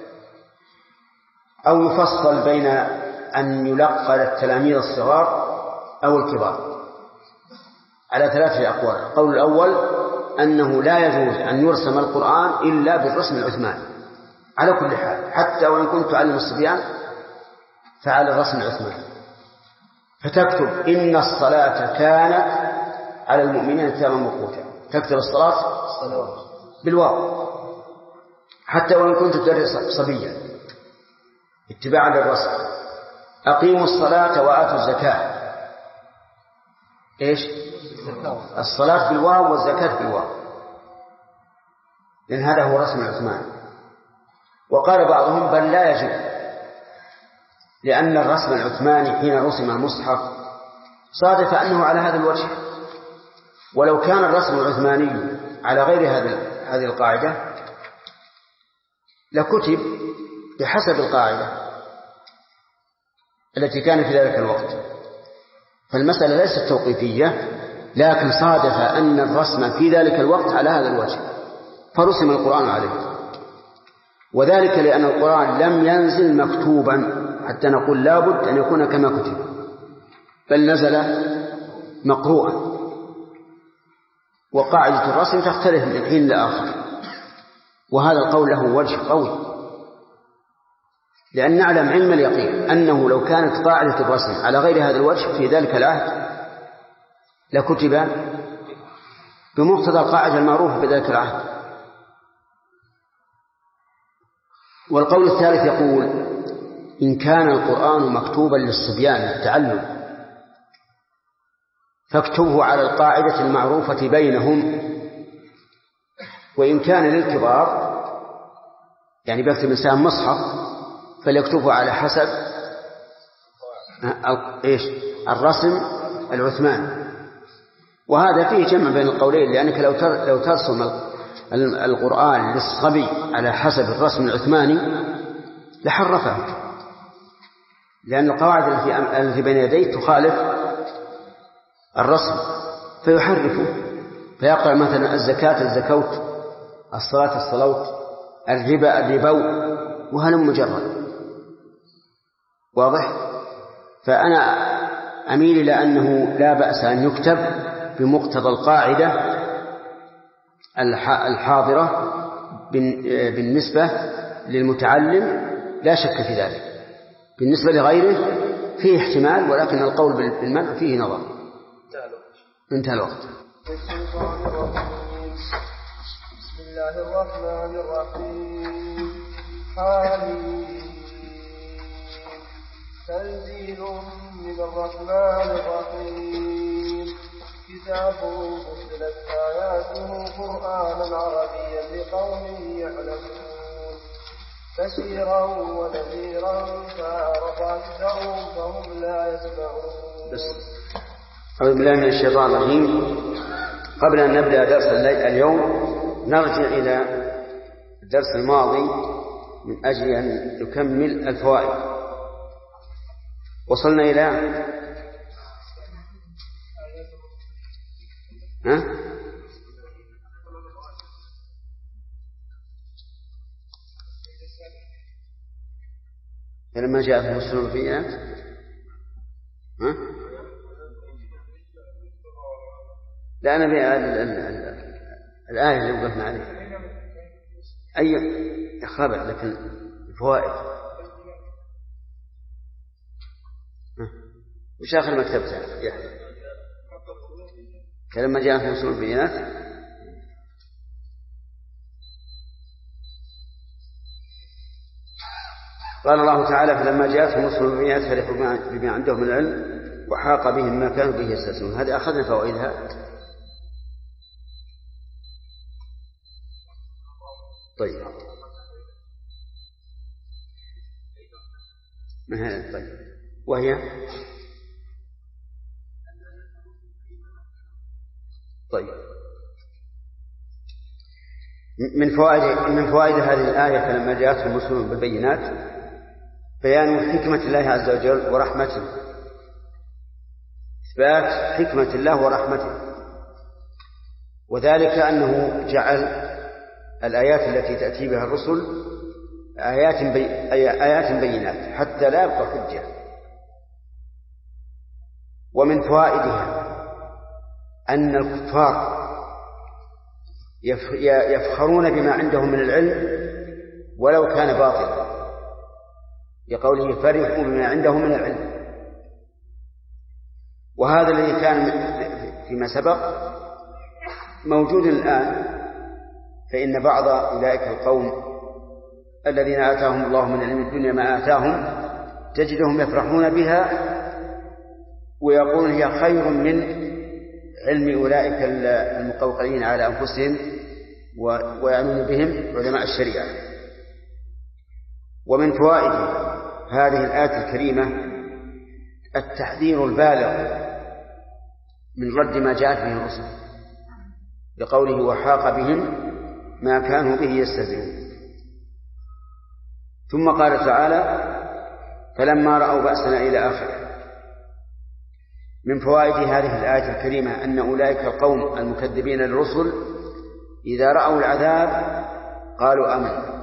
أو يفصل بين أن يلقى للتلاميذ الصغار أو الكبار، على 3 أقوال. القول الأول أنه لا يجوز أن يرسم القرآن إلا بالرسم العثماني على كل حال، حتى وإن كنت تعلم الصبيان فعلى الرسم العثماني، فتكتب إن الصلاة كانت على المؤمنين كتابا موقوتا، تكتب الصلاة بالواو حتى وإن كنت تدرس صبيا اتباعا للرسم. أقيموا الصلاة وآتوا الزكاة، إيش؟ الصلاة بالواو والزكاة بالواو، لأن هذا هو رسم العثماني. وقال بعضهم بل لا يجب، لأن الرسم العثماني حين رسم المصحف صادف أنه على هذا الوجه، ولو كان الرسم العثماني على غير هذه القاعدة لكتب بحسب القاعدة التي كانت في ذلك الوقت. فالمسألة ليست توقيفية، لكن صادف أن الرسم في ذلك الوقت على هذا الوجه فرسم القرآن عليه، وذلك لأن القرآن لم ينزل مكتوبا حتى نقول لابد أن يكون كما كتب، بل نزل مقروءا. وقاعدة الرسم تختلف من حين لآخر، وهذا القول له وجه قوي، لأن نعلم علم اليقين أنه لو كانت قاعدة الرسم على غير هذا الوجه في ذلك العهد لكتب بمقتضى القاعدة المعروفة في ذلك العهد. والقول الثالث يقول إن كان القرآن مكتوبا للصبيان للتعلم فاكتبه على القاعدة المعروفة بينهم. وإن كان للكبار يعني بيكتب إنسان مصحف فليكتبه على حسب الرسم العثماني. وهذا فيه جمع بين القولين، لأنك لو ترسم القرآن للصبي على حسب الرسم العثماني لحرفه، لأن القواعد التي بين يديه تخالف الرسم فيحرفه، فيقرأ مثلا الزكاة الزكوت، الصلاة الصلوت، الربا الربو، وهلم مجرد. واضح؟ فأنا أميل إلى أنه لا بأس أن يكتب بمقتضى القاعدة الحاضرة بالنسبة للمتعلم، لا شك في ذلك. بالنسبة لغيره فيه احتمال، ولكن القول بالمنع فيه نظر. انتهى الوقت. بسم الله الرحمن الرحيم. حميم. تنزيل من الرحمن الرحيم. كتاب فصلت آياته قرآنا عربيا لقوم يعلمون، بشيرا ونذيرا فأعرض أكثرهم فهم لا يسمعون. أعوذ بالله من الشيطان الرجيم. قبل أن نبدأ درس اليوم نرجع إلى الدرس الماضي من أجل أن نكمل الفوائد. وصلنا إلى لما جاء في مسلم فيها لا أنا الآية اللي وقفنا عليها أي خبر، لكن الفوائد وش آخر ما كتبتها كلما جاء في مسلم البينات قال الله تعالى: فلما جاءتهم رسل بالبينات فرحوا بما عندهم من العلم وحاق بهم ما كانوا به يستهزئون. هذه أخذنا فوائدها. طيب طيب وهي طيب من فوائد هذه الآية: فلما جاءتهم رسل بالبينات بيان حكمة الله عز وجل ورحمته، إثبات حكمة الله ورحمته، وذلك أنه جعل الآيات التي تأتي بها الرسل آيات بينات حتى لا يبقى حجة. ومن فوائدها أن الكفار يفخرون بما عندهم من العلم ولو كان باطلا، لقوله فرحوا بما عندهم من العلم. وهذا الذي كان فيما سبق موجود الآن، فإن بعض أولئك القوم الذين آتاهم الله من علم الدنيا ما آتاهم تجدهم يفرحون بها ويقولون هي خير من علم أولئك المقوقعين على أنفسهم ويعنون بهم علماء الشريعة. ومن فوائد هذه الآية الكريمة التحذير البالغ من رد ما جاءت به الرسل، بقوله وحاق بهم ما كانوا به يستهزئون. ثم قال تعالى: فلما رأوا بأسنا إلى آخره. من فوائد هذه الآية الكريمة أن أولئك القوم المكذبين للرسل إذا رأوا العذاب قالوا آمنا.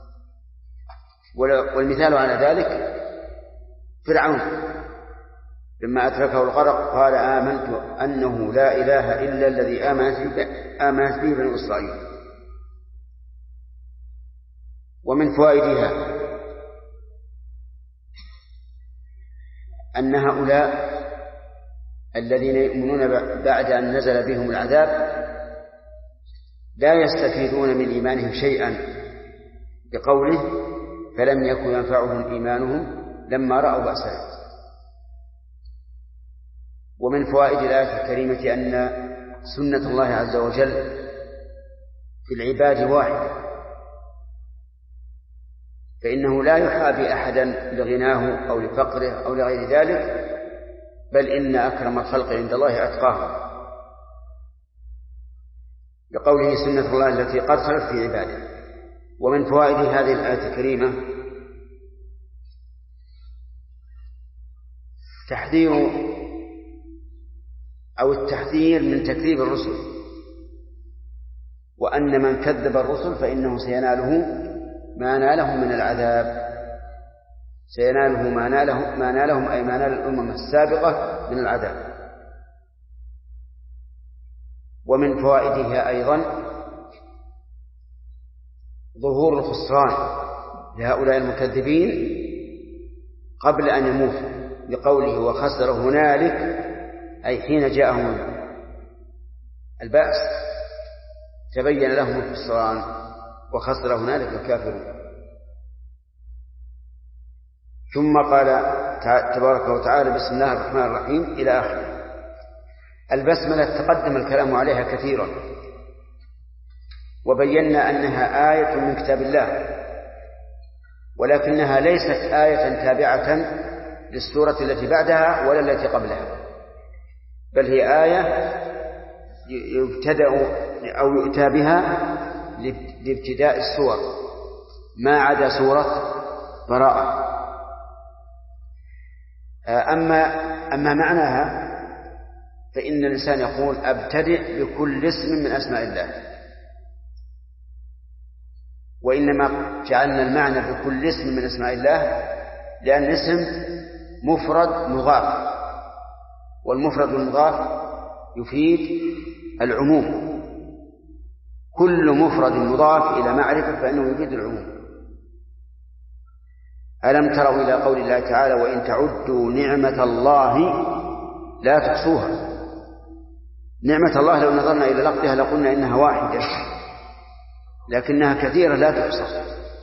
والمثال على ذلك فرعون لما أدركه الغرق قال: آمنت أنه لا إله إلا الذي آمنت به بنو إسرائيل. ومن فوائدها أن هؤلاء الذين يؤمنون بعد أن نزل بهم العذاب لا يستفيدون من إيمانهم شيئا، بقوله: فلم يكن ينفعهم إيمانهم لما رأوا بأسنا. ومن فوائد الآية الكريمة أن سنة الله عز وجل في العباد واحدة، فإنه لا يحابي أحدا لغناه أو لفقره أو لغير ذلك، بل إن أكرم الخلق عند الله أتقاهم، لقوله سنة الله التي قد خلت في عباده. ومن فوائد هذه الآية الكريمة التحذير من تكذيب الرسل، وأن من كذب الرسل فإنه سيناله ما ناله من العذاب، سيناله ما نالهم أي ما نال الأمم السابقة من العذاب. ومن فوائدها أيضا ظهور الخسران لهؤلاء المكذبين قبل أن يموتوا، لقوله وخسر هنالك أي حين جاءهم البأس تبين لهم الخسران، وخسر هنالك الكافرون. ثم قال تبارك وتعالى بسم الله الرحمن الرحيم إلى آخره. البسملة تقدم الكلام عليها كثيرا، وبينا أنها آية من كتاب الله، ولكنها ليست آية تابعة للسورة التي بعدها ولا التي قبلها، بل هي آية يبتدأ أو يؤتى بها لابتداء السور ما عدا سورة براءة. أما معناها فإن الإنسان يقول أبتدئ بكل اسم من أسماء الله، وإنما جعلنا المعنى بكل اسم من أسماء الله لأن الاسم مفرد مضاف، والمفرد المضاف يفيد العموم، كل مفرد مضاف إلى معرفة فإنه يفيد العموم. ألم تروا إلى قول الله تعالى وإن تعدوا نعمة الله لا تحصوها. نعمة الله لو نظرنا إلى لفظها لقلنا إنها واحدة، لكنها كثيرة لا تحصى،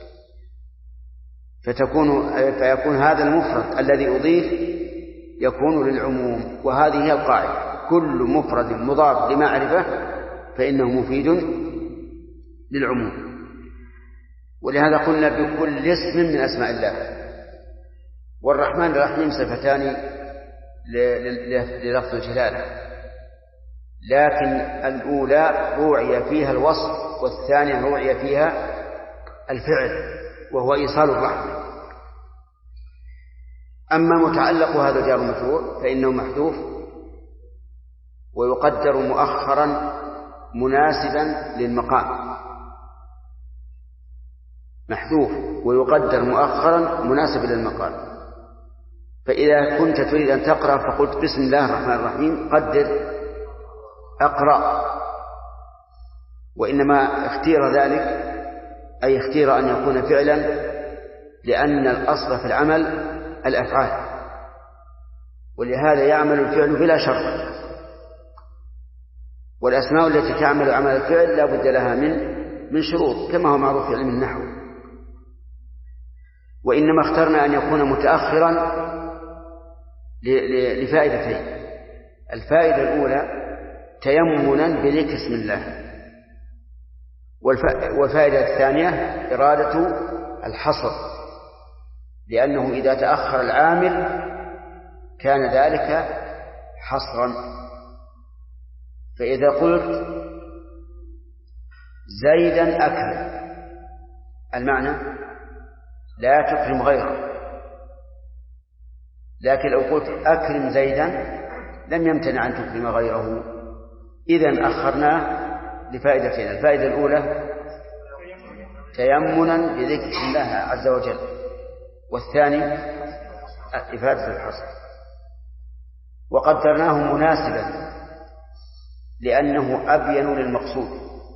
فيكون هذا المفرد الذي أضيف يكون للعموم، وهذه هي القاعدة، كل مفرد مضاف لمعرفة فإنه مفيد للعموم. ولهذا قلنا بكل اسم من أسماء الله. والرحمن الرحيم صفتان للفظ الجلالة، لكن الأولى روعي فيها الوصف، والثانية روعي فيها الفعل وهو إيصال الرحمة. أما متعلق هذا جار مجرور فإنه محذوف ويقدر مؤخرا مناسبا للمقام، محذوف ويقدر مؤخرا مناسبا للمقام. فإذا كنت تريد أن تقرأ فقلت بسم الله الرحمن الرحيم قدر أقرأ، وإنما اختير ذلك أي اختير أن يكون فعلا، لأن الأصل في العمل الأفعال، ولهذا يعمل الفعل بلا شرط، والأسماء التي تعمل عمل الفعل لا بد لها من شروط كما هو معروف في علم النحو. وإنما اخترنا أن يكون متأخرا لفائدتين. الفائدة الأولى تيمنا بذكر اسم الله، والفائدة الثانية إرادة الحصر، لأنه إذا تأخر العامل كان ذلك حصرا. فإذا قلت زيدا أكرم، المعنى لا تكرم غيره، لكن لو قلت أكرم زيدا لم يمتنع أن تكرم غيره. إذن أخرناه لفائدتين: الفائدة الأولى تيمنا بذكر الله عز وجل، والثاني إفادة الحصر. وقدرناه مناسبا لأنه أبين للمقصود.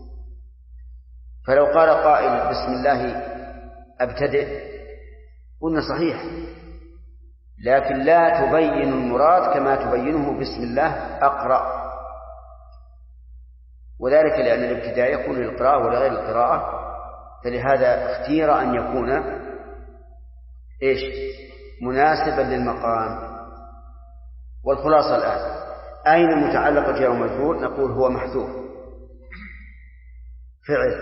فلو قال قائل بسم الله أبتدئ قلنا صحيح، لكن لا تبين المراد كما تبينه بسم الله أقرأ، وذلك لأن الابتداء يكون للقراءة ولغير القراءة، فلهذا اختير أن يكون مناسبا للمقام. والخلاصة الآن أين المتعلق جاء ومجرور؟ نقول هو محذوف، فعل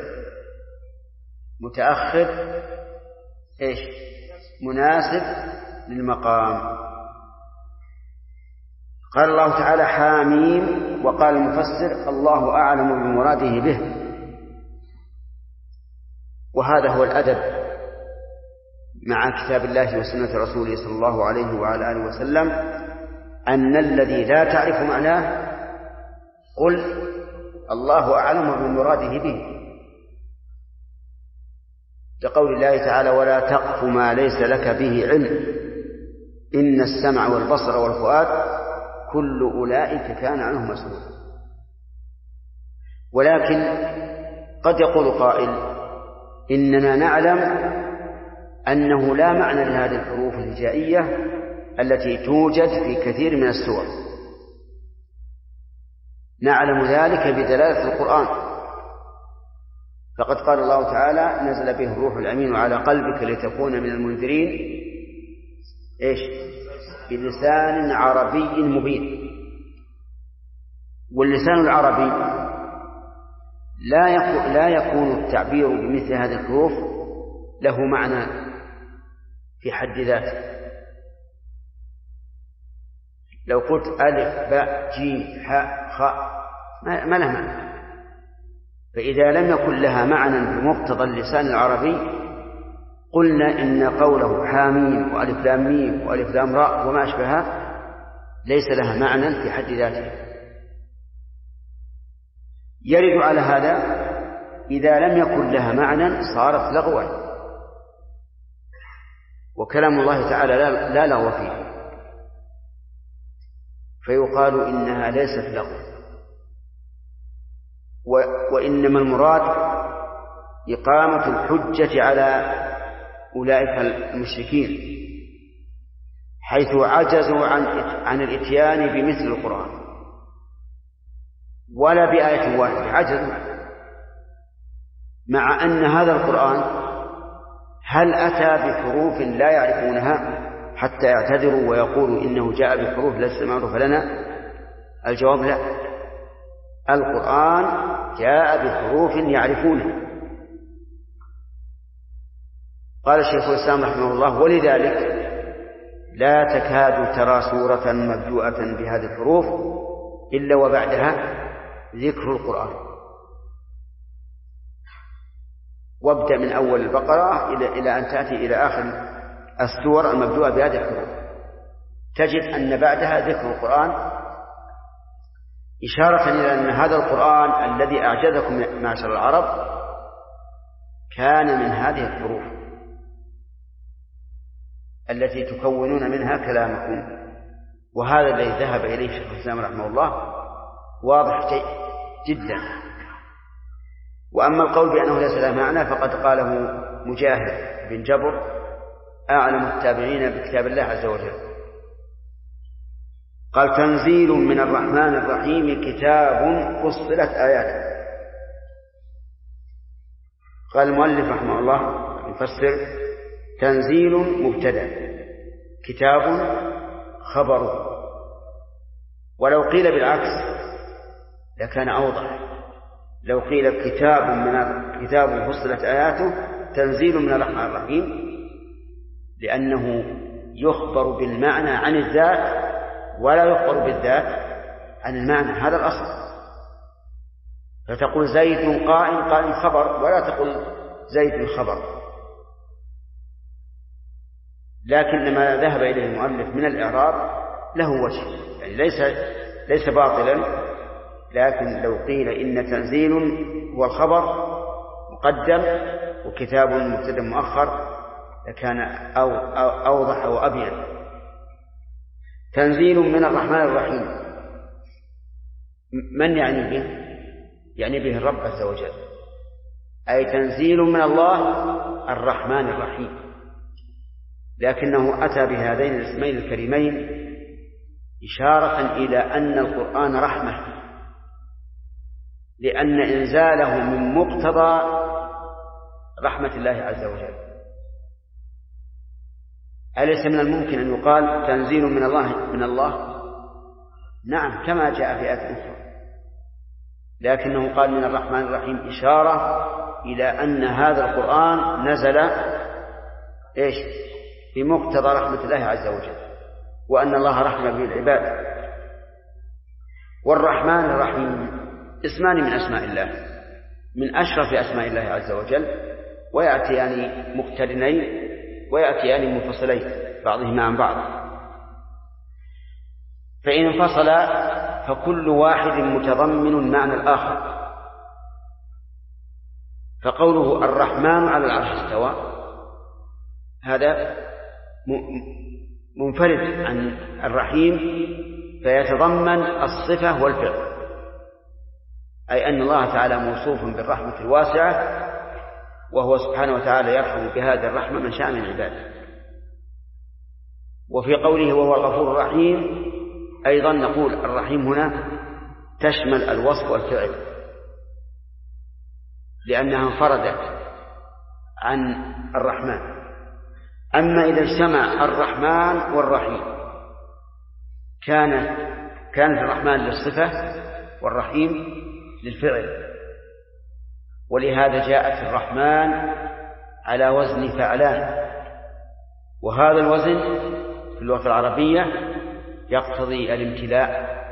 متأخر إيش؟ مناسب للمقام. قال الله تعالى حاميم، وقال المفسر الله أعلم بمراده به. وهذا هو الأدب مع كتاب الله وسنة رسوله صلى الله عليه وعلى آله وسلم، أن الذي لا تعرف معناه قل الله أعلم بمراده به، لقول الله تعالى ولا تقف ما ليس لك به علم إن السمع والبصر والفؤاد كل أولئك كان عنه مسؤولا. ولكن قد يقول قائل إننا نعلم أنه لا معنى لهذه الحروف الهجائية التي توجد في كثير من السور، نعلم ذلك بدلالة القرآن، فقد قال الله تعالى نزل به الروح الأمين على قلبك لتكون من المنذرين إيش؟ بلسان عربي مبين. واللسان العربي لا يكون التعبير بمثل هذه الحروف له معنى في حد ذاته. لو قلت ألف باء جيم حاء خاء ما لها معنى، فإذا لم يكن لها معنى بمقتضى اللسان العربي قلنا إن قوله حاميم وألف لام ميم وألف لام راء وما أشبهها ليس لها معنى في حد ذاته. يرد على هذا إذا لم يكن لها معنى صارت لغوا، وكلام الله تعالى لا لغو فيه، فيقال إنها ليست لغوا، وإنما المراد إقامة الحجة على أولئك المشركين حيث عجزوا عن الإتيان بمثل القرآن ولا بآية واحدة، عجزوا، مع أن هذا القرآن هل أتى بحروف لا يعرفونها حتى يعتذروا ويقولوا إنه جاء بحروف ليست معروفة لنا؟ الجواب لا، القرآن جاء بحروف يعرفونها. قال الشيخ الإسلام رحمه الله ولذلك لا تكاد ترى سورة مبدوءة بهذه الحروف إلا وبعدها ذكر القرآن، وابدأ من أول البقرة إلى أن تأتي إلى آخر السور المبدوءة بهذه الحروف تجد أن بعدها ذكر القرآن، إشارة إلى أن هذا القرآن الذي أعجزكم معشر العرب كان من هذه الحروف التي تكونون منها كلامكم. وهذا الذي ذهب إليه شيخ الإسلام رحمه الله واضح جدا. وأما القول بأنه ليس له معنى فقد قاله مجاهد بن جبر أعلم التابعين بكتاب الله عز وجل، قال تنزيل من الرحمن الرحيم كتاب فصلت آياته. قال المؤلف رحمه الله يفسر تنزيل مبتدأ كتاب خبر، ولو قيل بالعكس لكان أوضح، لو قيل كتاب فصلت آياته تنزيل من الرحمن الرحيم، لأنه يخبر بالمعنى عن الذات ولا يخبر بالذات عن المعنى، هذا الأصل. فتقول زيد قائم خبر، ولا تقول زيد خبر. لكن ما ذهب إليه المؤلف من الإعراب له وجه، يعني ليس باطلا، لكن لو قيل إن تنزيل هو الخبر مقدم وكتاب مبتدأ مؤخر لكان أوضح وأبين. تنزيل من الرحمن الرحيم من يعني به؟ يعني به الرب عز وجل، أي تنزيل من الله الرحمن الرحيم، لكنه أتى بهذين الاسمين الكريمين إشارة إلى أن القرآن رحمة، لأن إنزاله من مقتضى رحمة الله عز وجل. أليس من الممكن أن يقال تنزيل من الله؟ نعم كما جاء في آية أخرى، لكنه قال من الرحمن الرحيم إشارة إلى أن هذا القرآن نزل بمقتضى رحمة الله عز وجل، وأن الله رحم به العباد. والرحمن الرحيم اسمان من أسماء الله، من أشرف أسماء الله عز وجل، ويأتيان مقترنين ويأتيان منفصلين بعضهما عن بعض، فإن انفصل فكل واحد متضمن معنى الآخر. فقوله الرحمن على العرش استوى هذا منفرد عن الرحيم، فيتضمن الصفة والفعل، أي أن الله تعالى موصوف بالرحمة الواسعة، وهو سبحانه وتعالى يرحم بهذه الرحمة من شاء من عباده. وفي قوله وهو الغفور الرحيم أيضا نقول الرحيم هنا تشمل الوصف والفعل، لأنها انفردت عن الرحمن. أما إذا اجتمع الرحمن والرحيم كانت الرحمن للصفة والرحيم للفعل، ولهذا جاءت الرحمن على وزن فعلان، وهذا الوزن في اللغة العربية يقتضي الامتلاء